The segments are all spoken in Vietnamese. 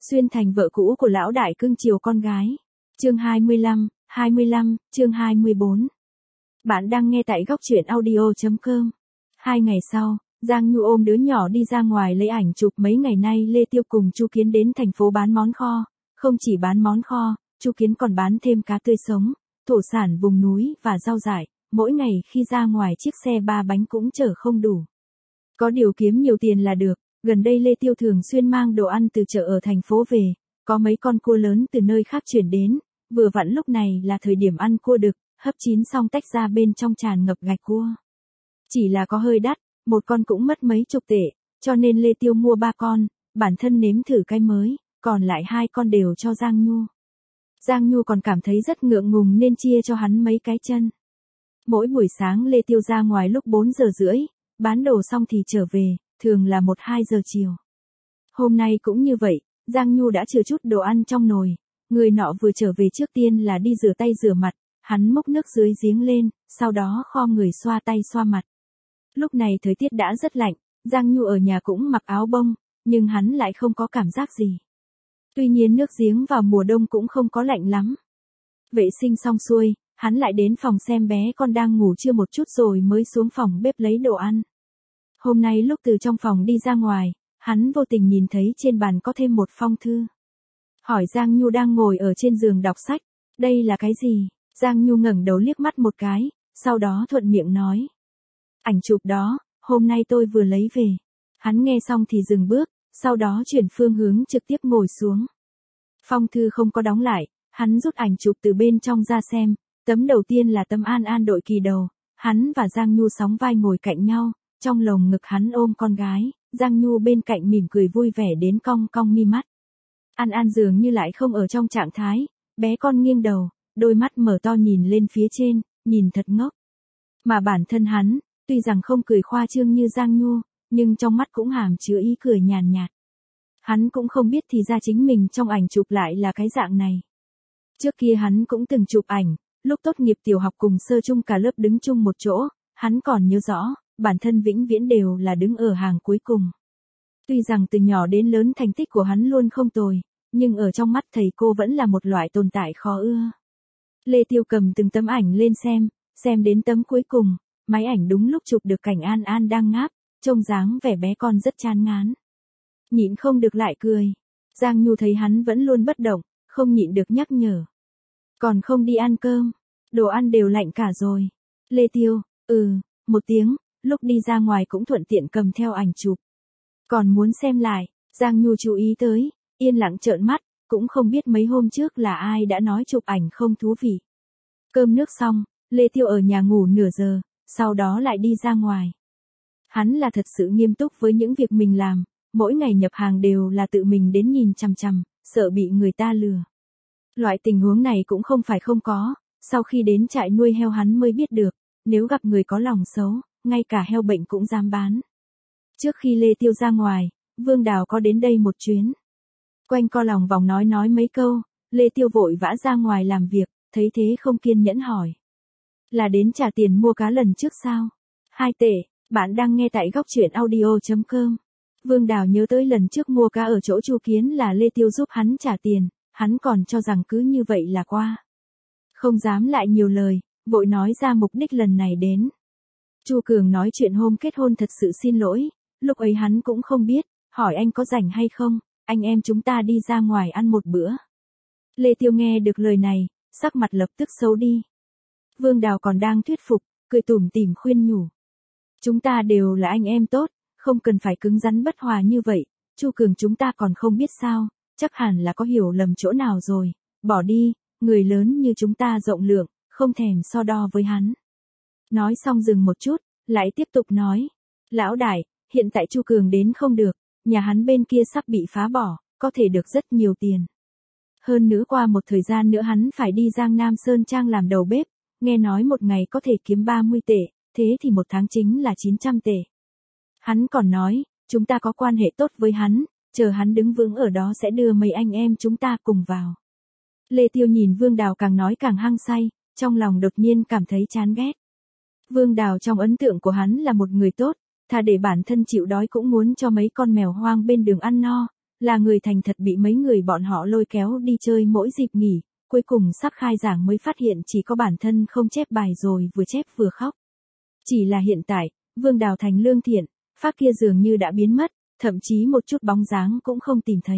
Xuyên thành vợ cũ của lão đại cưng chiều con gái. Chương 25, chương 24. Bạn đang nghe tại góc truyện audio.com. 2 ngày sau, Giang Nhu ôm đứa nhỏ đi ra ngoài lấy ảnh chụp. Mấy ngày nay Lê Tiêu cùng Chu Kiến đến thành phố bán món kho. Không chỉ bán món kho, Chu Kiến còn bán thêm cá tươi sống, thổ sản vùng núi và rau dại. Mỗi ngày khi ra ngoài chiếc xe 3 bánh cũng chở không đủ. Có điều kiếm nhiều tiền là được. Gần đây Lê Tiêu thường xuyên mang đồ ăn từ chợ ở thành phố về, có mấy con cua lớn từ nơi khác chuyển đến, vừa vặn lúc này là thời điểm ăn cua đực, hấp chín xong tách ra bên trong tràn ngập gạch cua. Chỉ là có hơi đắt, một con cũng mất mấy chục tệ, cho nên Lê Tiêu mua 3 con, bản thân nếm thử cái mới, còn lại 2 con đều cho Giang Nhu. Giang Nhu còn cảm thấy rất ngượng ngùng nên chia cho hắn mấy cái chân. Mỗi buổi sáng Lê Tiêu ra ngoài lúc 4 giờ rưỡi, bán đồ xong thì trở về, thường là 1-2 giờ chiều. Hôm nay cũng như vậy, Giang Nhu đã chừa chút đồ ăn trong nồi, người nọ vừa trở về trước tiên là đi rửa tay rửa mặt, hắn múc nước dưới giếng lên, sau đó khom người xoa tay xoa mặt. Lúc này thời tiết đã rất lạnh, Giang Nhu ở nhà cũng mặc áo bông, nhưng hắn lại không có cảm giác gì. Tuy nhiên nước giếng vào mùa đông cũng không có lạnh lắm. Vệ sinh xong xuôi, hắn lại đến phòng xem bé con đang ngủ trưa một chút rồi mới xuống phòng bếp lấy đồ ăn. Hôm nay lúc từ trong phòng đi ra ngoài, hắn vô tình nhìn thấy trên bàn có thêm một phong thư. Hỏi Giang Nhu đang ngồi ở trên giường đọc sách, đây là cái gì? Giang Nhu ngẩng đầu liếc mắt một cái, sau đó thuận miệng nói. Ảnh chụp đó, hôm nay tôi vừa lấy về. Hắn nghe xong thì dừng bước, sau đó chuyển phương hướng trực tiếp ngồi xuống. Phong thư không có đóng lại, hắn rút ảnh chụp từ bên trong ra xem, tấm đầu tiên là tấm An An đội kỳ đầu, hắn và Giang Nhu sóng vai ngồi cạnh nhau. Trong lồng ngực hắn ôm con gái, Giang Nhu bên cạnh mỉm cười vui vẻ đến cong cong mi mắt. An An dường như lại không ở trong trạng thái, bé con nghiêng đầu, đôi mắt mở to nhìn lên phía trên, nhìn thật ngốc. Mà bản thân hắn, tuy rằng không cười khoa trương như Giang Nhu, nhưng trong mắt cũng hàm chứa ý cười nhàn nhạt. Hắn cũng không biết thì ra chính mình trong ảnh chụp lại là cái dạng này. Trước kia hắn cũng từng chụp ảnh, lúc tốt nghiệp tiểu học cùng sơ trung cả lớp đứng chung một chỗ, hắn còn nhớ rõ. Bản thân vĩnh viễn đều là đứng ở hàng cuối cùng. Tuy rằng từ nhỏ đến lớn thành tích của hắn luôn không tồi, nhưng ở trong mắt thầy cô vẫn là một loại tồn tại khó ưa. Lê Tiêu cầm từng tấm ảnh lên xem đến tấm cuối cùng, máy ảnh đúng lúc chụp được cảnh An An đang ngáp, trông dáng vẻ bé con rất chán ngán. Nhịn không được lại cười. Giang Nhu thấy hắn vẫn luôn bất động, không nhịn được nhắc nhở. Còn không đi ăn cơm, đồ ăn đều lạnh cả rồi. Lê Tiêu, một tiếng. Lúc đi ra ngoài cũng thuận tiện cầm theo ảnh chụp. Còn muốn xem lại, Giang Nhu chú ý tới, yên lặng trợn mắt, cũng không biết mấy hôm trước là ai đã nói chụp ảnh không thú vị. Cơm nước xong, Lê Tiêu ở nhà ngủ nửa giờ, sau đó lại đi ra ngoài. Hắn là thật sự nghiêm túc với những việc mình làm, mỗi ngày nhập hàng đều là tự mình đến nhìn chằm chằm, sợ bị người ta lừa. Loại tình huống này cũng không phải không có, sau khi đến trại nuôi heo hắn mới biết được, nếu gặp người có lòng xấu, ngay cả heo bệnh cũng dám bán. Trước khi Lê Tiêu ra ngoài, Vương Đào có đến đây một chuyến. Quanh co lòng vòng nói mấy câu, Lê Tiêu vội vã ra ngoài làm việc, thấy thế không kiên nhẫn hỏi. Là đến trả tiền mua cá lần trước sao? 2 tệ, bạn đang nghe tại góc truyện audio.com. Vương Đào nhớ tới lần trước mua cá ở chỗ Chu Kiến là Lê Tiêu giúp hắn trả tiền, hắn còn cho rằng cứ như vậy là qua. Không dám lại nhiều lời, vội nói ra mục đích lần này đến. Chu Cường nói chuyện hôm kết hôn thật sự xin lỗi, lúc ấy hắn cũng không biết, hỏi anh có rảnh hay không, anh em chúng ta đi ra ngoài ăn một bữa. Lê Tiêu nghe được lời này, sắc mặt lập tức xấu đi. Vương Đào còn đang thuyết phục, cười tủm tỉm khuyên nhủ. Chúng ta đều là anh em tốt, không cần phải cứng rắn bất hòa như vậy, Chu Cường chúng ta còn không biết sao, chắc hẳn là có hiểu lầm chỗ nào rồi, bỏ đi, người lớn như chúng ta rộng lượng, không thèm so đo với hắn. Nói xong dừng một chút, lại tiếp tục nói. Lão đại, hiện tại Chu Cường đến không được, nhà hắn bên kia sắp bị phá bỏ, có thể được rất nhiều tiền. Hơn nữa qua một thời gian nữa hắn phải đi Giang Nam Sơn Trang làm đầu bếp, nghe nói một ngày có thể kiếm 30 tệ, thế thì một tháng chính là 900 tệ. Hắn còn nói, chúng ta có quan hệ tốt với hắn, chờ hắn đứng vững ở đó sẽ đưa mấy anh em chúng ta cùng vào. Lê Tiêu nhìn Vương Đào càng nói càng hăng say, trong lòng đột nhiên cảm thấy chán ghét. Vương Đào trong ấn tượng của hắn là một người tốt, thà để bản thân chịu đói cũng muốn cho mấy con mèo hoang bên đường ăn no, là người thành thật bị mấy người bọn họ lôi kéo đi chơi mỗi dịp nghỉ, cuối cùng sắp khai giảng mới phát hiện chỉ có bản thân không chép bài rồi vừa chép vừa khóc. Chỉ là hiện tại, Vương Đào thành lương thiện, phác kia dường như đã biến mất, thậm chí một chút bóng dáng cũng không tìm thấy.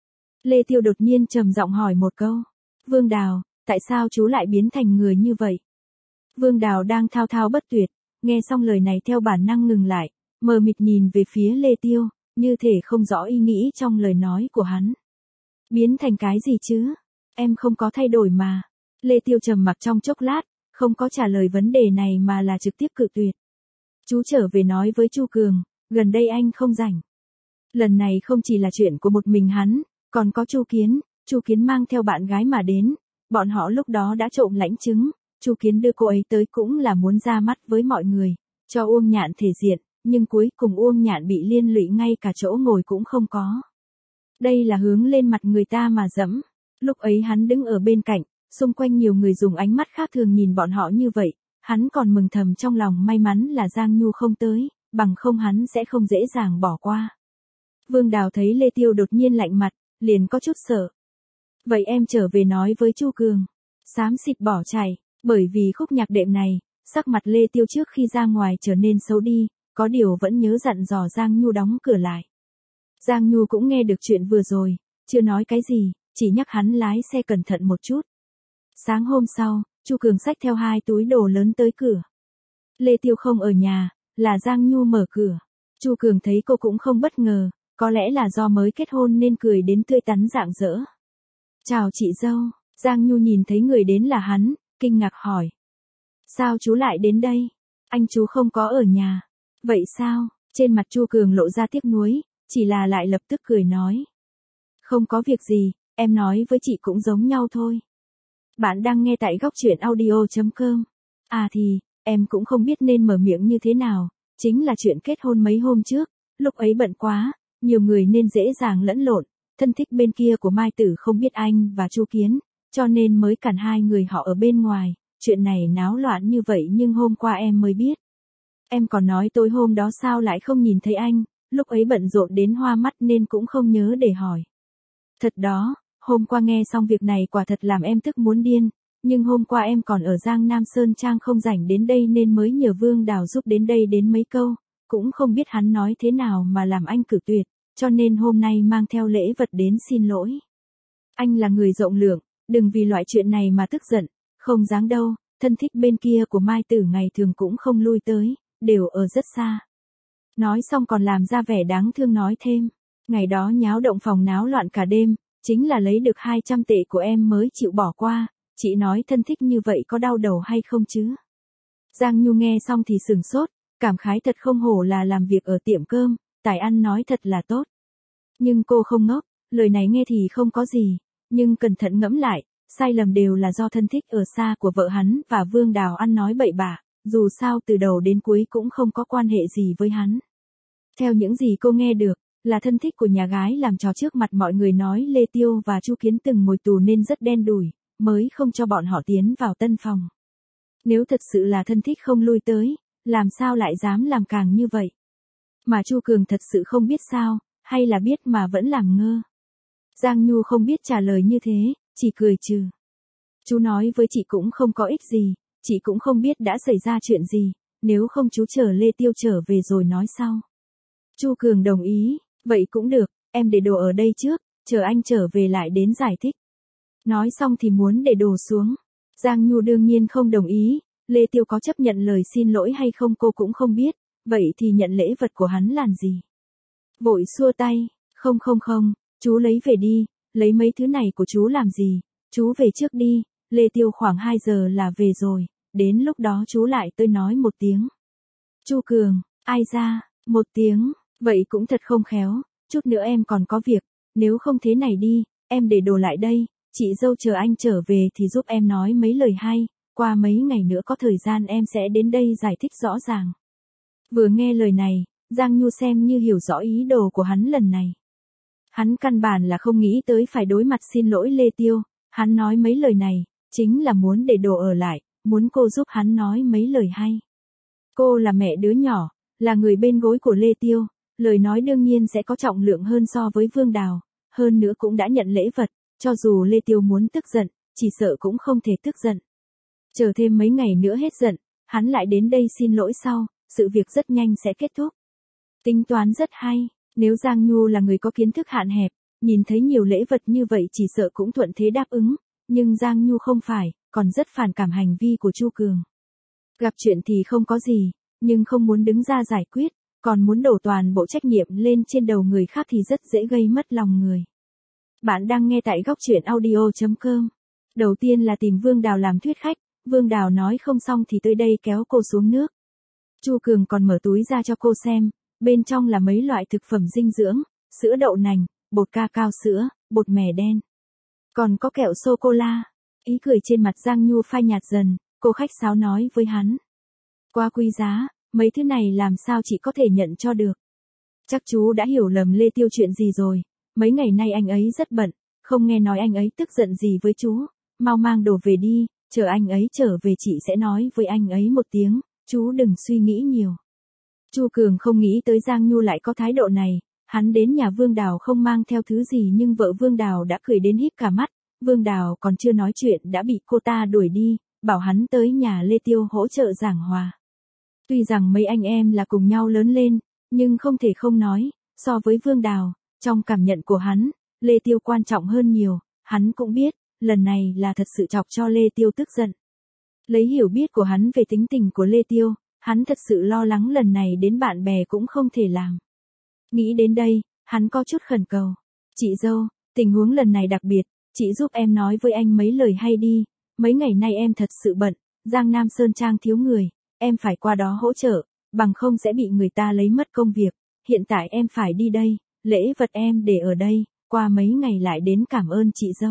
Lê Tiêu đột nhiên trầm giọng hỏi một câu. Vương Đào, tại sao chú lại biến thành người như vậy? Vương Đào đang thao thao bất tuyệt, nghe xong lời này theo bản năng ngừng lại, mờ mịt nhìn về phía Lê Tiêu, như thể không rõ ý nghĩ trong lời nói của hắn. Biến thành cái gì chứ? Em không có thay đổi mà. Lê Tiêu trầm mặc trong chốc lát, không có trả lời vấn đề này mà là trực tiếp cự tuyệt. Chú trở về nói với Chu Cường, gần đây anh không rảnh. Lần này không chỉ là chuyện của một mình hắn, còn có Chu Kiến mang theo bạn gái mà đến, bọn họ lúc đó đã trộm lãnh chứng, Chu Kiến đưa cô ấy tới cũng là muốn ra mắt với mọi người, cho Uông Nhạn thể diện, nhưng cuối cùng Uông Nhạn bị liên lụy ngay cả chỗ ngồi cũng không có. Đây là hướng lên mặt người ta mà dẫm. Lúc ấy hắn đứng ở bên cạnh, xung quanh nhiều người dùng ánh mắt khác thường nhìn bọn họ như vậy, hắn còn mừng thầm trong lòng may mắn là Giang Nhu không tới, bằng không hắn sẽ không dễ dàng bỏ qua. Vương Đào thấy Lê Tiêu đột nhiên lạnh mặt, liền có chút sợ. Vậy em trở về nói với Chu Cường. Xám xịt bỏ chạy, bởi vì khúc nhạc đệm này, sắc mặt Lê Tiêu trước khi ra ngoài trở nên xấu đi, có điều vẫn nhớ dặn dò Giang Nhu đóng cửa lại. Giang Nhu cũng nghe được chuyện vừa rồi, chưa nói cái gì, chỉ nhắc hắn lái xe cẩn thận một chút. Sáng hôm sau, Chu Cường xách theo 2 túi đồ lớn tới cửa. Lê Tiêu không ở nhà, là Giang Nhu mở cửa. Chu Cường thấy cô cũng không bất ngờ, có lẽ là do mới kết hôn nên cười đến tươi tắn rạng rỡ. Chào chị dâu. Giang Nhu nhìn thấy người đến là hắn, kinh ngạc hỏi. Sao chú lại đến đây? Anh chú không có ở nhà. Vậy sao? Trên mặt Chu Cường lộ ra tiếc nuối, chỉ là lại lập tức cười nói. Không có việc gì, em nói với chị cũng giống nhau thôi. Bạn đang nghe tại góc truyện audio.com. À thì, em cũng không biết nên mở miệng như thế nào, chính là chuyện kết hôn mấy hôm trước, lúc ấy bận quá, nhiều người nên dễ dàng lẫn lộn, thân thích bên kia của Mai Tử không biết anh và Chu Kiến, cho nên mới cản hai người họ ở bên ngoài, chuyện này náo loạn như vậy nhưng hôm qua em mới biết. Em còn nói tối hôm đó sao lại không nhìn thấy anh, lúc ấy bận rộn đến hoa mắt nên cũng không nhớ để hỏi. Thật đó, hôm qua nghe xong việc này quả thật làm em tức muốn điên, nhưng hôm qua em còn ở Giang Nam Sơn Trang không rảnh đến đây nên mới nhờ Vương Đào giúp đến đây đến mấy câu, cũng không biết hắn nói thế nào mà làm anh cự tuyệt, cho nên hôm nay mang theo lễ vật đến xin lỗi. Anh là người rộng lượng, đừng vì loại chuyện này mà tức giận, không dáng đâu, thân thích bên kia của Mai Tử ngày thường cũng không lui tới, đều ở rất xa. Nói xong còn làm ra vẻ đáng thương nói thêm, ngày đó nháo động phòng náo loạn cả đêm, chính là lấy được 200 tệ của em mới chịu bỏ qua, chị nói thân thích như vậy có đau đầu hay không chứ? Giang Nhu nghe xong thì sửng sốt, cảm khái thật không hổ là làm việc ở tiệm cơm, tài ăn nói thật là tốt. Nhưng cô không ngốc, lời này nghe thì không có gì, nhưng cẩn thận ngẫm lại, sai lầm đều là do thân thích ở xa của vợ hắn và Vương Đào ăn nói bậy bạ, dù sao từ đầu đến cuối cũng không có quan hệ gì với hắn. Theo những gì cô nghe được, là thân thích của nhà gái làm trò trước mặt mọi người nói Lê Tiêu và Chu Kiến từng ngồi tù nên rất đen đủi, mới không cho bọn họ tiến vào tân phòng. Nếu thật sự là thân thích không lui tới, làm sao lại dám làm càng như vậy? Mà Chu Cường thật sự không biết sao, hay là biết mà vẫn làm ngơ. Giang Nhu không biết trả lời như thế, chỉ cười trừ. Chú nói với chị cũng không có ích gì, chị cũng không biết đã xảy ra chuyện gì, nếu không chú chờ Lê Tiêu trở về rồi nói sau. Chu Cường đồng ý, vậy cũng được, em để đồ ở đây trước, chờ anh trở về lại đến giải thích. Nói xong thì muốn để đồ xuống. Giang Nhu đương nhiên không đồng ý, Lê Tiêu có chấp nhận lời xin lỗi hay không cô cũng không biết, vậy thì nhận lễ vật của hắn làm gì? Vội xua tay, không, chú lấy về đi, lấy mấy thứ này của chú làm gì, chú về trước đi, Lê Tiêu khoảng 2 giờ là về rồi, đến lúc đó chú lại tôi nói một tiếng. Chu Cường, ai ra, một tiếng, vậy cũng thật không khéo, chút nữa em còn có việc, nếu không thế này đi, em để đồ lại đây, chị dâu chờ anh trở về thì giúp em nói mấy lời hay, qua mấy ngày nữa có thời gian em sẽ đến đây giải thích rõ ràng. Vừa nghe lời này, Giang Nhu xem như hiểu rõ ý đồ của hắn lần này. Hắn căn bản là không nghĩ tới phải đối mặt xin lỗi Lê Tiêu, hắn nói mấy lời này, chính là muốn để đồ ở lại, muốn cô giúp hắn nói mấy lời hay. Cô là mẹ đứa nhỏ, là người bên gối của Lê Tiêu, lời nói đương nhiên sẽ có trọng lượng hơn so với Vương Đào, hơn nữa cũng đã nhận lễ vật, cho dù Lê Tiêu muốn tức giận, chỉ sợ cũng không thể tức giận. Chờ thêm mấy ngày nữa hết giận, hắn lại đến đây xin lỗi sau, sự việc rất nhanh sẽ kết thúc. Tính toán rất hay, nếu Giang Nhu là người có kiến thức hạn hẹp, nhìn thấy nhiều lễ vật như vậy chỉ sợ cũng thuận thế đáp ứng, nhưng Giang Nhu không phải, còn rất phản cảm hành vi của Chu Cường. Gặp chuyện thì không có gì, nhưng không muốn đứng ra giải quyết, còn muốn đổ toàn bộ trách nhiệm lên trên đầu người khác thì rất dễ gây mất lòng người. Bạn đang nghe tại góc truyện audio.com. Đầu tiên là tìm Vương Đào làm thuyết khách, Vương Đào nói không xong thì tới đây kéo cô xuống nước. Chu Cường còn mở túi ra cho cô xem, bên trong là mấy loại thực phẩm dinh dưỡng, sữa đậu nành, bột ca cao sữa, bột mè đen. Còn có kẹo sô-cô-la. Ý cười trên mặt Giang Nhu phai nhạt dần, cô khách sáo nói với hắn. Quá quý giá, mấy thứ này làm sao chị có thể nhận cho được. Chắc chú đã hiểu lầm Lê Tiêu chuyện gì rồi, mấy ngày nay anh ấy rất bận, không nghe nói anh ấy tức giận gì với chú, mau mang đồ về đi, chờ anh ấy trở về chị sẽ nói với anh ấy một tiếng, chú đừng suy nghĩ nhiều. Chu Cường không nghĩ tới Giang Nhu lại có thái độ này, hắn đến nhà Vương Đào không mang theo thứ gì nhưng vợ Vương Đào đã cười đến híp cả mắt, Vương Đào còn chưa nói chuyện đã bị cô ta đuổi đi, bảo hắn tới nhà Lê Tiêu hỗ trợ giảng hòa. Tuy rằng mấy anh em là cùng nhau lớn lên, nhưng không thể không nói, so với Vương Đào, trong cảm nhận của hắn, Lê Tiêu quan trọng hơn nhiều, hắn cũng biết, lần này là thật sự chọc cho Lê Tiêu tức giận. Lấy hiểu biết của hắn về tính tình của Lê Tiêu, hắn thật sự lo lắng lần này đến bạn bè cũng không thể làm. Nghĩ đến đây, hắn có chút khẩn cầu. Chị dâu, tình huống lần này đặc biệt, chị giúp em nói với anh mấy lời hay đi, mấy ngày nay em thật sự bận, Giang Nam Sơn Trang thiếu người, em phải qua đó hỗ trợ, bằng không sẽ bị người ta lấy mất công việc, hiện tại em phải đi đây, lễ vật em để ở đây, qua mấy ngày lại đến cảm ơn chị dâu.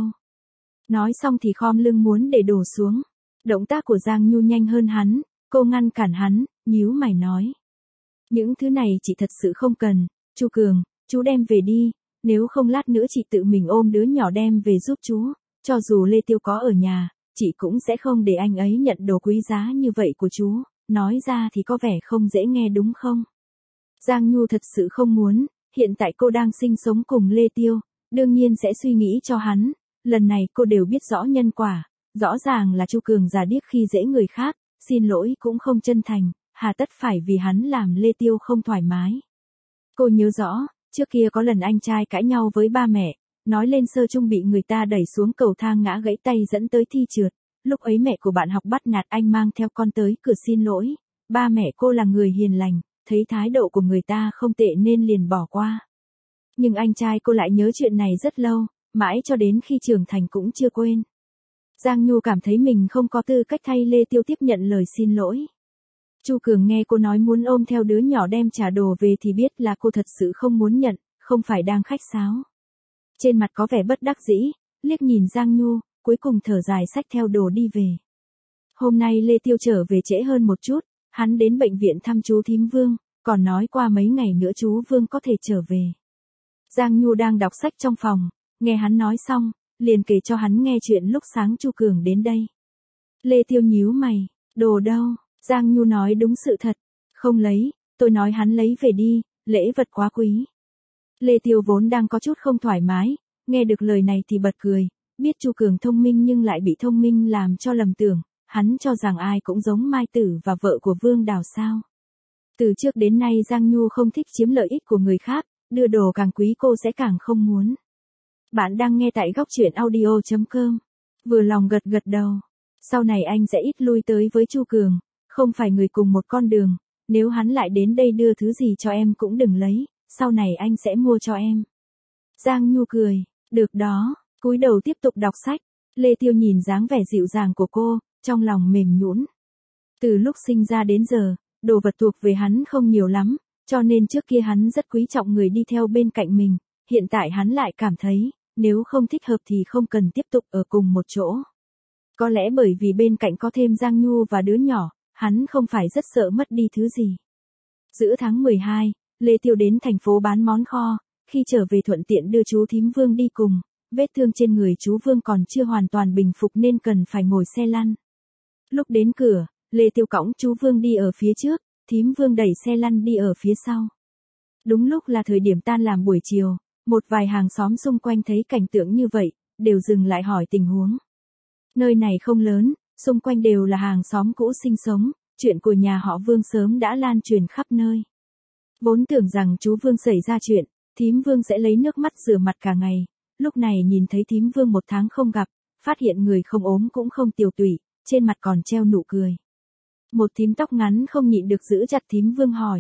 Nói xong thì khom lưng muốn để đổ xuống, động tác của Giang Nhu nhanh hơn hắn, cô ngăn cản hắn, nhíu mày nói. Những thứ này chị thật sự không cần, Chu Cường, chú đem về đi, nếu không lát nữa chị tự mình ôm đứa nhỏ đem về giúp chú, cho dù Lê Tiêu có ở nhà, chị cũng sẽ không để anh ấy nhận đồ quý giá như vậy của chú, nói ra thì có vẻ không dễ nghe đúng không? Giang Nhu thật sự không muốn, hiện tại cô đang sinh sống cùng Lê Tiêu, đương nhiên sẽ suy nghĩ cho hắn, lần này cô đều biết rõ nhân quả, rõ ràng là Chu Cường già điếc khi dễ người khác, xin lỗi cũng không chân thành, hà tất phải vì hắn làm Lê Tiêu không thoải mái. Cô nhớ rõ, trước kia có lần anh trai cãi nhau với ba mẹ, nói lên sơ chung bị người ta đẩy xuống cầu thang ngã gãy tay dẫn tới thi trượt, lúc ấy mẹ của bạn học bắt nạt anh mang theo con tới cửa xin lỗi, ba mẹ cô là người hiền lành, thấy thái độ của người ta không tệ nên liền bỏ qua. Nhưng anh trai cô lại nhớ chuyện này rất lâu, mãi cho đến khi trưởng thành cũng chưa quên. Giang Nhu cảm thấy mình không có tư cách thay Lê Tiêu tiếp nhận lời xin lỗi. Chu Cường nghe cô nói muốn ôm theo đứa nhỏ đem trả đồ về thì biết là cô thật sự không muốn nhận, không phải đang khách sáo. Trên mặt có vẻ bất đắc dĩ, liếc nhìn Giang Nhu, cuối cùng thở dài xách theo đồ đi về. Hôm nay Lê Tiêu trở về trễ hơn một chút, hắn đến bệnh viện thăm chú thím Vương, còn nói qua mấy ngày nữa chú Vương có thể trở về. Giang Nhu đang đọc sách trong phòng, nghe hắn nói xong, liền kể cho hắn nghe chuyện lúc sáng Chu Cường đến đây. Lê Tiêu nhíu mày, đồ đâu? Giang Nhu nói đúng sự thật, không lấy, tôi nói hắn lấy về đi, lễ vật quá quý. Lê Tiêu vốn đang có chút không thoải mái, nghe được lời này thì bật cười, biết Chu Cường thông minh nhưng lại bị thông minh làm cho lầm tưởng, hắn cho rằng ai cũng giống Mai Tử và vợ của Vương Đào sao. Từ trước đến nay Giang Nhu không thích chiếm lợi ích của người khác, đưa đồ càng quý cô sẽ càng không muốn. Bạn đang nghe tại góc truyện audio.com, vừa lòng gật gật đầu, sau này anh sẽ ít lui tới với Chu Cường. Không phải người cùng một con đường, nếu hắn lại đến đây đưa thứ gì cho em cũng đừng lấy, sau này anh sẽ mua cho em. Giang Nhu cười, được đó, cúi đầu tiếp tục đọc sách, Lê Tiêu nhìn dáng vẻ dịu dàng của cô, trong lòng mềm nhũn. Từ lúc sinh ra đến giờ, đồ vật thuộc về hắn không nhiều lắm, cho nên trước kia hắn rất quý trọng người đi theo bên cạnh mình, hiện tại hắn lại cảm thấy, nếu không thích hợp thì không cần tiếp tục ở cùng một chỗ. Có lẽ bởi vì bên cạnh có thêm Giang Nhu và đứa nhỏ, hắn không phải rất sợ mất đi thứ gì. Giữa tháng 12, Lê Tiêu đến thành phố bán món kho, khi trở về thuận tiện đưa chú thím Vương đi cùng, vết thương trên người chú Vương còn chưa hoàn toàn bình phục nên cần phải ngồi xe lăn. Lúc đến cửa, Lê Tiêu cõng chú Vương đi ở phía trước, thím Vương đẩy xe lăn đi ở phía sau. Đúng lúc là thời điểm tan làm buổi chiều, Một vài hàng xóm xung quanh thấy cảnh tượng như vậy, đều dừng lại hỏi tình huống. Nơi này không lớn, xung quanh đều là hàng xóm cũ sinh sống, chuyện của nhà họ Vương sớm đã lan truyền khắp nơi. Vốn tưởng rằng chú Vương xảy ra chuyện, thím Vương sẽ lấy nước mắt rửa mặt cả ngày, lúc này nhìn thấy thím Vương 1 tháng không gặp, phát hiện người không ốm cũng không tiều tụy, trên mặt còn treo nụ cười. Một thím tóc ngắn không nhịn được giữ chặt thím Vương hỏi.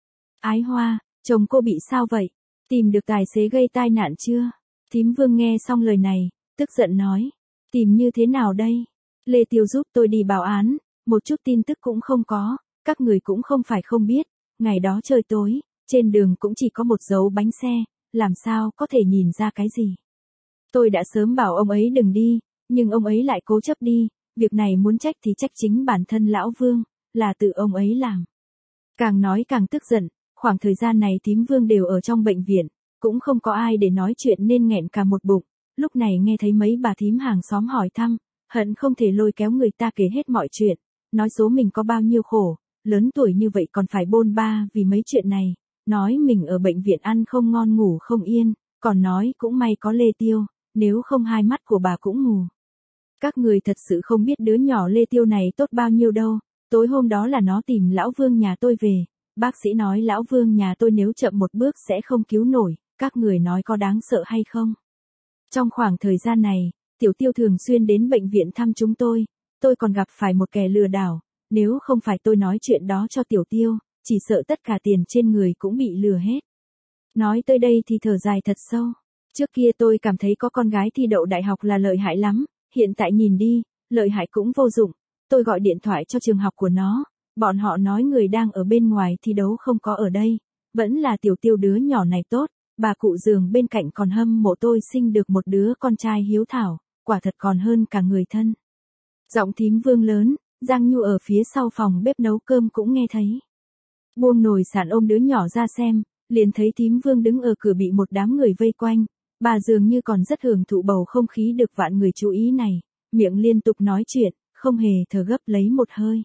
Ái Hoa, chồng cô bị sao vậy? Tìm được tài xế gây tai nạn chưa? Thím Vương nghe xong lời này, tức giận nói. Tìm như thế nào đây? Lê Tiêu giúp tôi đi báo án, một chút tin tức cũng không có, các người cũng không phải không biết, ngày đó trời tối, trên đường cũng chỉ có một dấu bánh xe, làm sao có thể nhìn ra cái gì. Tôi đã sớm bảo ông ấy đừng đi, nhưng ông ấy lại cố chấp đi, việc này muốn trách thì trách chính bản thân lão Vương, là tự ông ấy làm. Càng nói càng tức giận, khoảng thời gian này thím Vương đều ở trong bệnh viện, cũng không có ai để nói chuyện nên nghẹn cả một bụng, lúc này nghe thấy mấy bà thím hàng xóm hỏi thăm, hận không thể lôi kéo người ta kể hết mọi chuyện, nói số mình có bao nhiêu khổ, lớn tuổi như vậy còn phải bôn ba vì mấy chuyện này, nói mình ở bệnh viện ăn không ngon ngủ không yên, còn nói cũng may có Lê Tiêu, nếu không hai mắt của bà cũng mù. Các người thật sự không biết đứa nhỏ Lê Tiêu này tốt bao nhiêu đâu, tối hôm đó là nó tìm lão Vương nhà tôi về, bác sĩ nói lão Vương nhà tôi nếu chậm một bước sẽ không cứu nổi, các người nói có đáng sợ hay không? Trong khoảng thời gian này, Tiểu Tiêu thường xuyên đến bệnh viện thăm chúng tôi còn gặp phải một kẻ lừa đảo, nếu không phải tôi nói chuyện đó cho Tiểu Tiêu, chỉ sợ tất cả tiền trên người cũng bị lừa hết. Nói tới đây thì thở dài thật sâu. Trước kia tôi cảm thấy có con gái thi đậu đại học là lợi hại lắm, hiện tại nhìn đi, lợi hại cũng vô dụng. Tôi gọi điện thoại cho trường học của nó, bọn họ nói người đang ở bên ngoài thi đấu không có ở đây, vẫn là Tiểu Tiêu đứa nhỏ này tốt, bà cụ giường bên cạnh còn hâm mộ tôi sinh được một đứa con trai hiếu thảo, quả thật còn hơn cả người thân. Giọng thím Vương lớn, Giang Nhu ở phía sau phòng bếp nấu cơm cũng nghe thấy. Buông nồi sạn ôm đứa nhỏ ra xem, liền thấy thím Vương đứng ở cửa bị một đám người vây quanh, bà dường như còn rất hưởng thụ bầu không khí được vạn người chú ý này, miệng liên tục nói chuyện, không hề thở gấp lấy một hơi.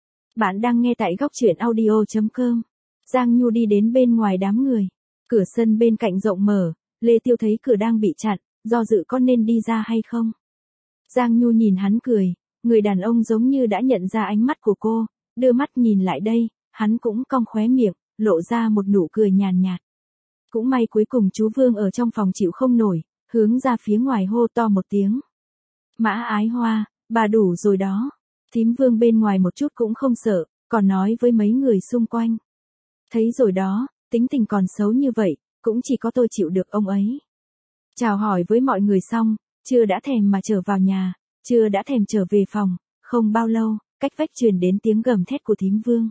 Bạn đang nghe tại góc truyện audio.com. Giang Nhu đi đến bên ngoài đám người, cửa sân bên cạnh rộng mở, Lê Tiêu thấy cửa đang bị chặn, do dự có nên đi ra hay không. Giang Nhu nhìn hắn cười, người đàn ông giống như đã nhận ra ánh mắt của cô, đưa mắt nhìn lại đây, hắn cũng cong khóe miệng, lộ ra một nụ cười nhàn nhạt. Cũng may cuối cùng chú Vương ở trong phòng chịu không nổi, hướng ra phía ngoài hô to một tiếng. Mã Ái Hoa, bà đủ rồi đó. Thím Vương bên ngoài một chút cũng không sợ, còn nói với mấy người xung quanh. Thấy rồi đó, tính tình còn xấu như vậy, cũng chỉ có tôi chịu được ông ấy. Chào hỏi với mọi người xong, chưa đã thèm mà trở vào nhà, chưa đã thèm trở về phòng, không bao lâu, cách vách truyền đến tiếng gầm thét của thím Vương.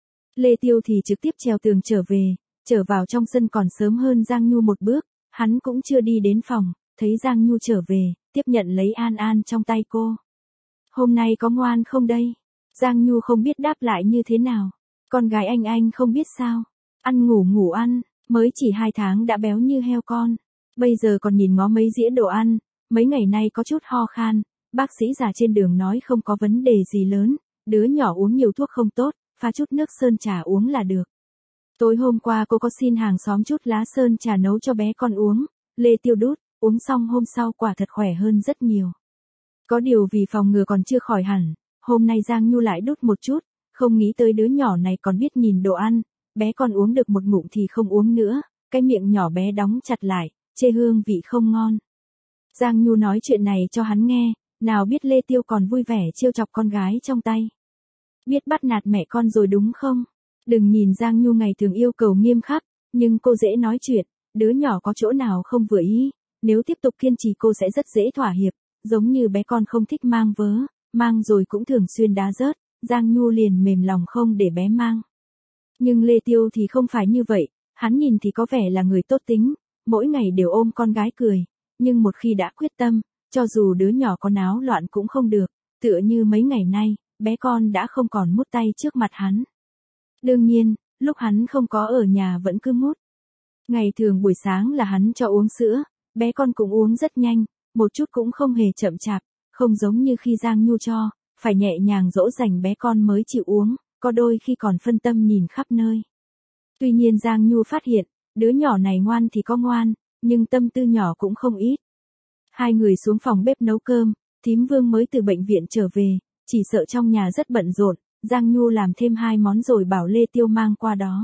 Lê Tiêu thì trực tiếp trèo tường trở vào trong sân còn sớm hơn Giang Nhu một bước, hắn cũng chưa đi đến phòng, thấy Giang Nhu trở về, tiếp nhận lấy An An trong tay cô. Hôm nay có ngoan không đây? Giang Nhu không biết đáp lại như thế nào. Con gái anh không biết sao. Ăn ngủ ăn, mới chỉ 2 tháng đã béo như heo con. Bây giờ còn nhìn ngó mấy dĩa đồ ăn, mấy ngày nay có chút ho khan. Bác sĩ già trên đường nói không có vấn đề gì lớn, đứa nhỏ uống nhiều thuốc không tốt, pha chút nước sơn trà uống là được. Tối hôm qua cô có xin hàng xóm chút lá sơn trà nấu cho bé con uống, Lê Tiêu đút, uống xong hôm sau quả thật khỏe hơn rất nhiều. Có điều vì phòng ngừa còn chưa khỏi hẳn, hôm nay Giang Nhu lại đút một chút, không nghĩ tới đứa nhỏ này còn biết nhìn đồ ăn, bé con uống được một ngụm thì không uống nữa, cái miệng nhỏ bé đóng chặt lại, chê hương vị không ngon. Giang Nhu nói chuyện này cho hắn nghe, nào biết Lê Tiêu còn vui vẻ trêu chọc con gái trong tay. Biết bắt nạt mẹ con rồi đúng không? Đừng nhìn Giang Nhu ngày thường yêu cầu nghiêm khắc, nhưng cô dễ nói chuyện, đứa nhỏ có chỗ nào không vừa ý, nếu tiếp tục kiên trì cô sẽ rất dễ thỏa hiệp, giống như bé con không thích mang vớ, mang rồi cũng thường xuyên đá rớt, Giang Nhu liền mềm lòng không để bé mang. Nhưng Lê Tiêu thì không phải như vậy, hắn nhìn thì có vẻ là người tốt tính, mỗi ngày đều ôm con gái cười, nhưng một khi đã quyết tâm, cho dù đứa nhỏ có náo loạn cũng không được, tựa như mấy ngày nay, bé con đã không còn mút tay trước mặt hắn. Đương nhiên, lúc hắn không có ở nhà vẫn cứ mút. Ngày thường buổi sáng là hắn cho uống sữa, bé con cũng uống rất nhanh, một chút cũng không hề chậm chạp, không giống như khi Giang Nhu cho, phải nhẹ nhàng dỗ dành bé con mới chịu uống, có đôi khi còn phân tâm nhìn khắp nơi. Tuy nhiên Giang Nhu phát hiện, đứa nhỏ này ngoan thì có ngoan, nhưng tâm tư nhỏ cũng không ít. Hai người xuống phòng bếp nấu cơm, thím Vương mới từ bệnh viện trở về, chỉ sợ trong nhà rất bận rộn, Giang Nhu làm thêm 2 món rồi bảo Lê Tiêu mang qua đó.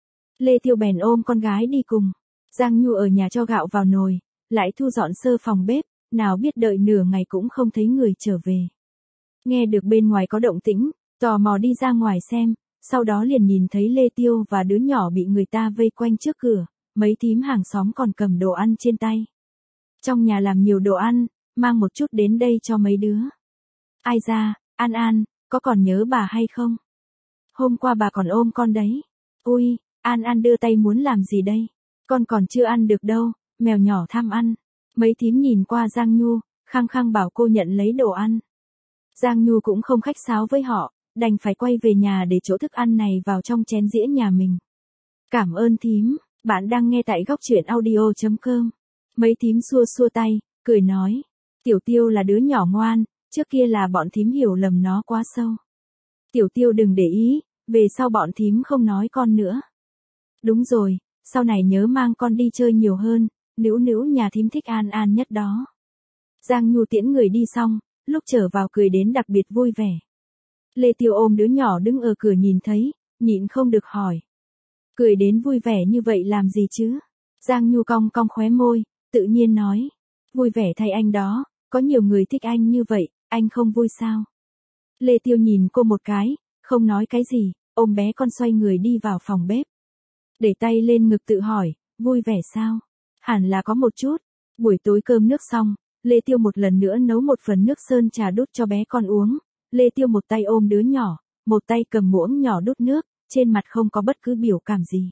Lê Tiêu bèn ôm con gái đi cùng. Giang Nhu ở nhà cho gạo vào nồi, lại thu dọn sơ phòng bếp, nào biết đợi nửa ngày cũng không thấy người trở về. Nghe được bên ngoài có động tĩnh, tò mò đi ra ngoài xem, sau đó liền nhìn thấy Lê Tiêu và đứa nhỏ bị người ta vây quanh trước cửa, mấy thím hàng xóm còn cầm đồ ăn trên tay. Trong nhà làm nhiều đồ ăn, mang một chút đến đây cho mấy đứa. Ai ra, An An, có còn nhớ bà hay không? Hôm qua bà còn ôm con đấy. Ui, An An đưa tay muốn làm gì đây? Con còn chưa ăn được đâu, mèo nhỏ tham ăn. Mấy thím nhìn qua Giang Nhu, khăng khăng bảo cô nhận lấy đồ ăn. Giang Nhu cũng không khách sáo với họ, đành phải quay về nhà để chỗ thức ăn này vào trong chén dĩa nhà mình. Cảm ơn thím, bạn đang nghe tại góc truyện audio.com. Mấy thím xua xua tay, cười nói. Tiểu Tiêu là đứa nhỏ ngoan, trước kia là bọn thím hiểu lầm nó quá sâu. Tiểu Tiêu đừng để ý, về sau bọn thím không nói con nữa. Đúng rồi, sau này nhớ mang con đi chơi nhiều hơn, Nữu Nữu nhà thím thích An An nhất đó. Giang Nhu tiễn người đi xong, lúc trở vào cười đến đặc biệt vui vẻ. Lê Tiêu ôm đứa nhỏ đứng ở cửa nhìn thấy, nhịn không được hỏi. Cười đến vui vẻ như vậy làm gì chứ? Giang Nhu cong cong khóe môi, tự nhiên nói. Vui vẻ thay anh đó, có nhiều người thích anh như vậy, anh không vui sao? Lê Tiêu nhìn cô một cái, không nói cái gì, ôm bé con xoay người đi vào phòng bếp. Để tay lên ngực tự hỏi, vui vẻ sao? Hẳn là có một chút. Buổi tối cơm nước xong, Lê Tiêu một lần nữa nấu một phần nước sơn trà đút cho bé con uống. Lê Tiêu một tay ôm đứa nhỏ, một tay cầm muỗng nhỏ đút nước, trên mặt không có bất cứ biểu cảm gì.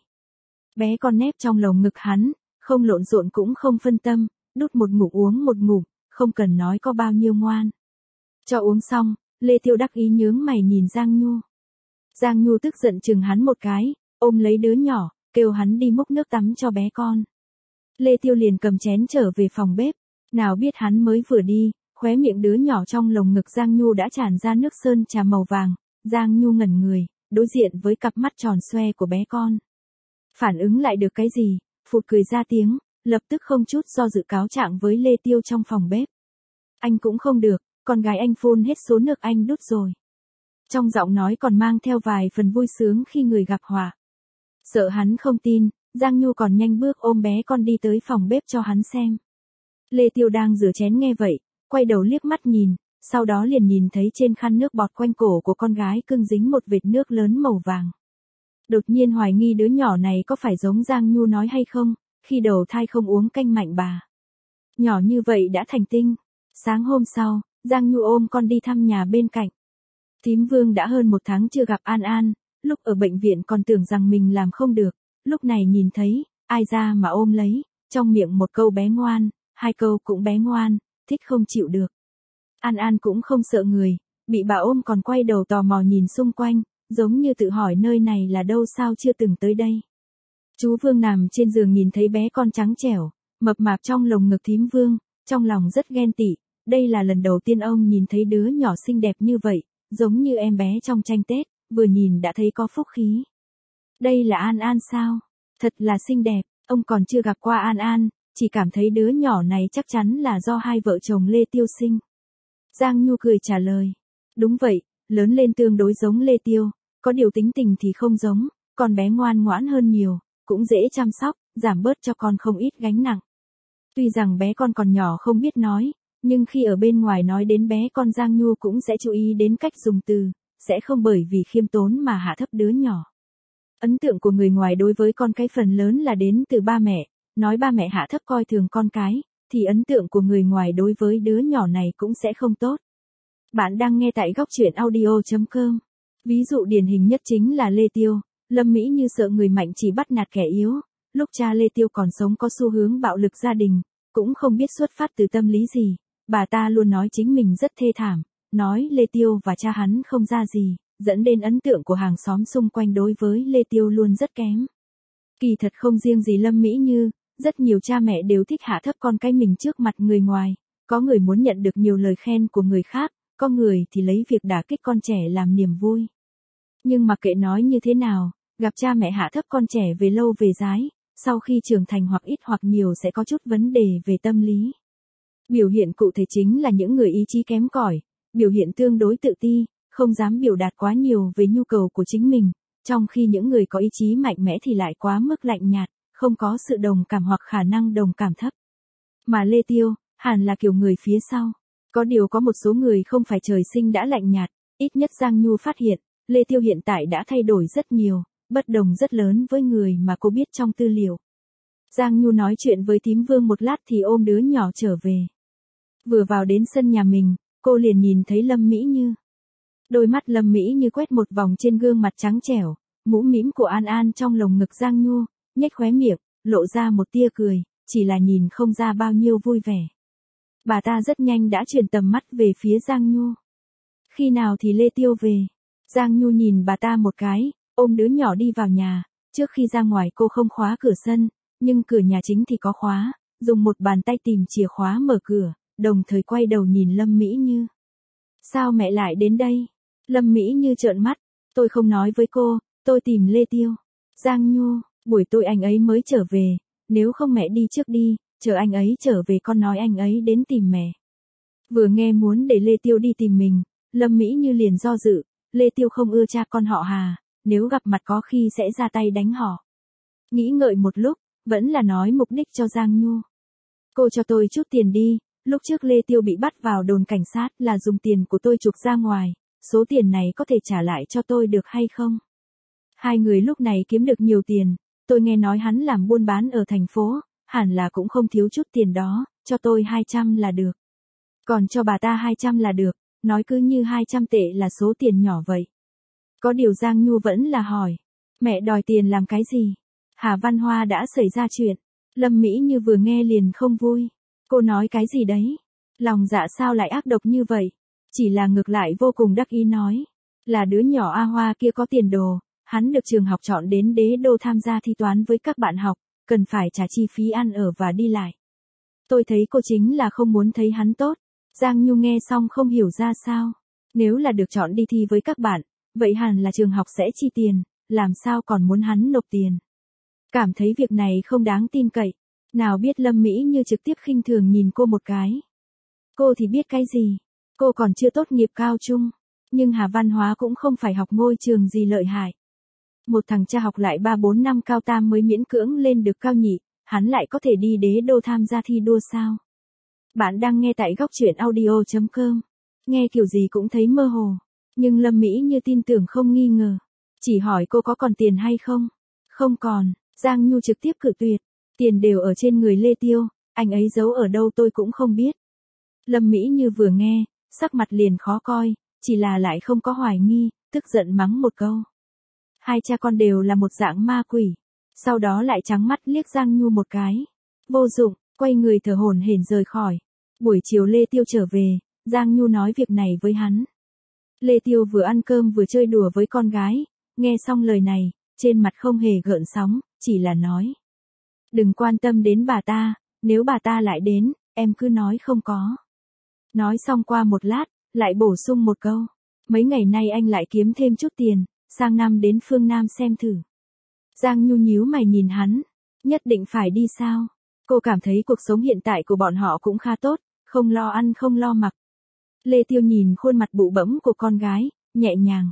Bé con nép trong lồng ngực hắn, không lộn xộn cũng không phân tâm, đút một ngụm uống một ngụm, không cần nói có bao nhiêu ngoan. Cho uống xong, Lê Tiêu đắc ý nhướng mày nhìn Giang Nhu. Giang Nhu tức giận chừng hắn một cái, ôm lấy đứa nhỏ, kêu hắn đi múc nước tắm cho bé con. Lê Tiêu liền cầm chén trở về phòng bếp, nào biết hắn mới vừa đi, khóe miệng đứa nhỏ trong lồng ngực Giang Nhu đã tràn ra nước sơn trà màu vàng. Giang Nhu ngẩn người, đối diện với cặp mắt tròn xoe của bé con. Phản ứng lại được cái gì, phụt cười ra tiếng, lập tức không chút do dự cáo trạng với Lê Tiêu trong phòng bếp. Anh cũng không được, con gái anh phun hết số nước anh đút rồi. Trong giọng nói còn mang theo vài phần vui sướng khi người gặp họa. Sợ hắn không tin, Giang Nhu còn nhanh bước ôm bé con đi tới phòng bếp cho hắn xem. Lê Tiêu đang rửa chén nghe vậy, quay đầu liếc mắt nhìn, sau đó liền nhìn thấy trên khăn nước bọt quanh cổ của con gái cưng dính một vệt nước lớn màu vàng. Đột nhiên hoài nghi đứa nhỏ này có phải giống Giang Nhu nói hay không, khi đầu thai không uống canh mạnh bà. Nhỏ như vậy đã thành tinh. Sáng hôm sau, Giang Nhu ôm con đi thăm nhà bên cạnh. Thím Vương đã hơn 1 tháng chưa gặp An An, lúc ở bệnh viện còn tưởng rằng mình làm không được, lúc này nhìn thấy, ai ra mà ôm lấy, trong miệng một câu bé ngoan, 2 câu cũng bé ngoan, thích không chịu được. An An cũng không sợ người, bị bà ôm còn quay đầu tò mò nhìn xung quanh, giống như tự hỏi nơi này là đâu sao chưa từng tới đây. Chú Vương nằm trên giường nhìn thấy bé con trắng trẻo, mập mạp trong lồng ngực thím Vương, trong lòng rất ghen tị, đây là lần đầu tiên ông nhìn thấy đứa nhỏ xinh đẹp như vậy, giống như em bé trong tranh Tết, vừa nhìn đã thấy có phúc khí. Đây là An An sao? Thật là xinh đẹp, ông còn chưa gặp qua An An, chỉ cảm thấy đứa nhỏ này chắc chắn là do hai vợ chồng Lê Tiêu sinh. Giang Nhu cười trả lời. Đúng vậy, lớn lên tương đối giống Lê Tiêu, có điều tính tình thì không giống, con bé ngoan ngoãn hơn nhiều, cũng dễ chăm sóc, giảm bớt cho con không ít gánh nặng. Tuy rằng bé con còn nhỏ không biết nói, nhưng khi ở bên ngoài nói đến bé con Giang Nhu cũng sẽ chú ý đến cách dùng từ, sẽ không bởi vì khiêm tốn mà hạ thấp đứa nhỏ. Ấn tượng của người ngoài đối với con cái phần lớn là đến từ ba mẹ, nói ba mẹ hạ thấp coi thường con cái, thì ấn tượng của người ngoài đối với đứa nhỏ này cũng sẽ không tốt. Bạn đang nghe tại góc truyện audio.com. Ví dụ điển hình nhất chính là Lê Tiêu, Lâm Mỹ Như sợ người mạnh chỉ bắt nạt kẻ yếu, lúc cha Lê Tiêu còn sống có xu hướng bạo lực gia đình, cũng không biết xuất phát từ tâm lý gì, bà ta luôn nói chính mình rất thê thảm, nói Lê Tiêu và cha hắn không ra gì, dẫn đến ấn tượng của hàng xóm xung quanh đối với Lê Tiêu luôn rất kém. Kỳ thật không riêng gì Lâm Mỹ Như, rất nhiều cha mẹ đều thích hạ thấp con cái mình trước mặt người ngoài, có người muốn nhận được nhiều lời khen của người khác, có người thì lấy việc đả kích con trẻ làm niềm vui. Nhưng mặc kệ nói như thế nào, gặp cha mẹ hạ thấp con trẻ về lâu về dài, sau khi trưởng thành hoặc ít hoặc nhiều sẽ có chút vấn đề về tâm lý. Biểu hiện cụ thể chính là những người ý chí kém cỏi, biểu hiện tương đối tự ti, không dám biểu đạt quá nhiều về nhu cầu của chính mình, trong khi những người có ý chí mạnh mẽ thì lại quá mức lạnh nhạt, không có sự đồng cảm hoặc khả năng đồng cảm thấp. Mà Lê Tiêu, hẳn là kiểu người phía sau. Có điều có một số người không phải trời sinh đã lạnh nhạt, ít nhất Giang Nhu phát hiện, Lê Tiêu hiện tại đã thay đổi rất nhiều, bất đồng rất lớn với người mà cô biết trong tư liệu. Giang Nhu nói chuyện với Tím Vương một lát thì ôm đứa nhỏ trở về. Vừa vào đến sân nhà mình, cô liền nhìn thấy Lâm Mỹ Như. Đôi mắt Lâm Mỹ Như quét một vòng trên gương mặt trắng trẻo, mũm mĩm của An An trong lồng ngực Giang Nhu, nhếch khóe miệng, lộ ra một tia cười, chỉ là nhìn không ra bao nhiêu vui vẻ. Bà ta rất nhanh đã chuyển tầm mắt về phía Giang Nhu. Khi nào thì Lê Tiêu về? Giang Nhu nhìn bà ta một cái, ôm đứa nhỏ đi vào nhà. Trước khi ra ngoài cô không khóa cửa sân, nhưng cửa nhà chính thì có khóa, dùng một bàn tay tìm chìa khóa mở cửa, đồng thời quay đầu nhìn Lâm Mỹ Như. Sao mẹ lại đến đây? Lâm Mỹ Như trợn mắt, tôi không nói với cô, tôi tìm Lê Tiêu. Giang Nhu, buổi tối anh ấy mới trở về, nếu không mẹ đi trước đi, chờ anh ấy trở về con nói anh ấy đến tìm mẹ. Vừa nghe muốn để Lê Tiêu đi tìm mình, Lâm Mỹ Như liền do dự, Lê Tiêu không ưa cha con họ Hà, nếu gặp mặt có khi sẽ ra tay đánh họ. Nghĩ ngợi một lúc, vẫn là nói mục đích cho Giang Nhu. Cô cho tôi chút tiền đi, lúc trước Lê Tiêu bị bắt vào đồn cảnh sát là dùng tiền của tôi chuộc ra ngoài, số tiền này có thể trả lại cho tôi được hay không? Hai người lúc này kiếm được nhiều tiền, tôi nghe nói hắn làm buôn bán ở thành phố, hẳn là cũng không thiếu chút tiền đó, cho tôi 200 là được. Còn cho bà ta 200 là được, nói cứ như 200 tệ là số tiền nhỏ vậy. Có điều Giang Nhu vẫn là hỏi, mẹ đòi tiền làm cái gì? Hà Văn Hoa đã xảy ra chuyện. Lâm Mỹ Như vừa nghe liền không vui. Cô nói cái gì đấy? Lòng dạ sao lại ác độc như vậy? Chỉ là ngược lại vô cùng đắc ý nói, là đứa nhỏ A Hoa kia có tiền đồ, hắn được trường học chọn đến Đế Đô tham gia thi toán với các bạn học, cần phải trả chi phí ăn ở và đi lại. Tôi thấy cô chính là không muốn thấy hắn tốt. Giang Nhu nghe xong không hiểu ra sao. Nếu là được chọn đi thi với các bạn, vậy hẳn là trường học sẽ chi tiền, làm sao còn muốn hắn nộp tiền. Cảm thấy việc này không đáng tin cậy. Nào biết Lâm Mỹ Như trực tiếp khinh thường nhìn cô một cái. Cô thì biết cái gì? Cô còn chưa tốt nghiệp cao trung. Nhưng Hà Văn Hóa cũng không phải học ngôi trường gì lợi hại. Một thằng cha học lại 3-4 năm cao tam mới miễn cưỡng lên được cao nhị, hắn lại có thể đi Đế Đô tham gia thi đua sao? Bạn đang nghe tại góc truyện audio.com. Nghe kiểu gì cũng thấy mơ hồ. Nhưng Lâm Mỹ Như tin tưởng không nghi ngờ. Chỉ hỏi cô có còn tiền hay không? Không còn. Giang Nhu trực tiếp cự tuyệt. Tiền đều ở trên người Lê Tiêu, anh ấy giấu ở đâu tôi cũng không biết. Lâm Mỹ Như vừa nghe, sắc mặt liền khó coi, chỉ là lại không có hoài nghi, tức giận mắng một câu. Hai cha con đều là một dạng ma quỷ. Sau đó lại trắng mắt liếc Giang Nhu một cái. Vô dụng, quay người thở hổn hển rời khỏi. Buổi chiều Lê Tiêu trở về, Giang Nhu nói việc này với hắn. Lê Tiêu vừa ăn cơm vừa chơi đùa với con gái, nghe xong lời này, trên mặt không hề gợn sóng, chỉ là nói. Đừng quan tâm đến bà ta, nếu bà ta lại đến, em cứ nói không có. Nói xong qua một lát, lại bổ sung một câu. Mấy ngày nay anh lại kiếm thêm chút tiền, sang năm đến phương Nam xem thử. Giang Nhu nhíu mày nhìn hắn, nhất định phải đi sao? Cô cảm thấy cuộc sống hiện tại của bọn họ cũng khá tốt, không lo ăn không lo mặc. Lê Tiêu nhìn khuôn mặt bụ bẫm của con gái, nhẹ nhàng.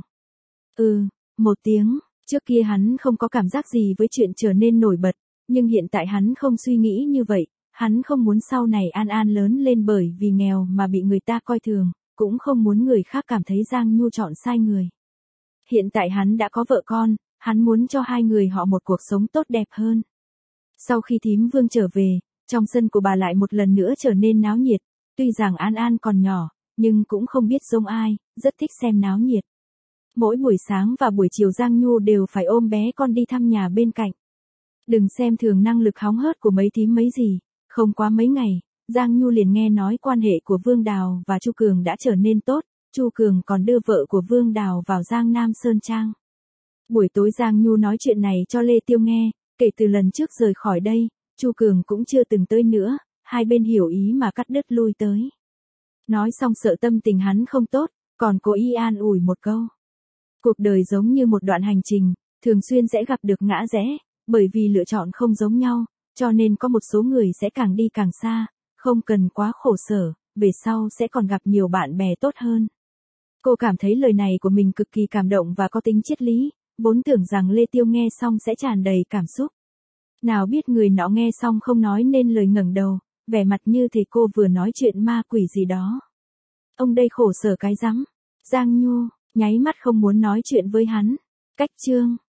Một tiếng, trước kia hắn không có cảm giác gì với chuyện trở nên nổi bật, nhưng hiện tại hắn không suy nghĩ như vậy, hắn không muốn sau này An An lớn lên bởi vì nghèo mà bị người ta coi thường, cũng không muốn người khác cảm thấy Giang Nhu chọn sai người. Hiện tại hắn đã có vợ con, hắn muốn cho hai người họ một cuộc sống tốt đẹp hơn. Sau khi Thím Vương trở về, trong sân của bà lại một lần nữa trở nên náo nhiệt, tuy rằng An An còn nhỏ, nhưng cũng không biết giống ai, rất thích xem náo nhiệt. Mỗi buổi sáng và buổi chiều Giang Nhu đều phải ôm bé con đi thăm nhà bên cạnh. Đừng xem thường năng lực hóng hớt của mấy thím mấy gì, không quá mấy ngày, Giang Nhu liền nghe nói quan hệ của Vương Đào và Chu Cường đã trở nên tốt, Chu Cường còn đưa vợ của Vương Đào vào Giang Nam Sơn Trang. Buổi tối Giang Nhu nói chuyện này cho Lê Tiêu nghe, kể từ lần trước rời khỏi đây, Chu Cường cũng chưa từng tới nữa, hai bên hiểu ý mà cắt đứt lui tới. Nói xong sợ tâm tình hắn không tốt, còn cố ý an ủi một câu. Cuộc đời giống như một đoạn hành trình, thường xuyên sẽ gặp được ngã rẽ, Bởi vì lựa chọn không giống nhau, cho nên có một số người sẽ càng đi càng xa, không cần quá khổ sở, về sau sẽ còn gặp nhiều bạn bè tốt hơn. Cô cảm thấy lời này của mình cực kỳ cảm động và có tính triết lý, vốn tưởng rằng Lê Tiêu nghe xong sẽ tràn đầy cảm xúc. Nào biết người nọ nghe xong không nói nên lời, ngẩng đầu, vẻ mặt như thể cô vừa nói chuyện ma quỷ gì đó. Ông đây khổ sở cái rắm. Giang Nhu, nháy mắt không muốn nói chuyện với hắn. Cách chương.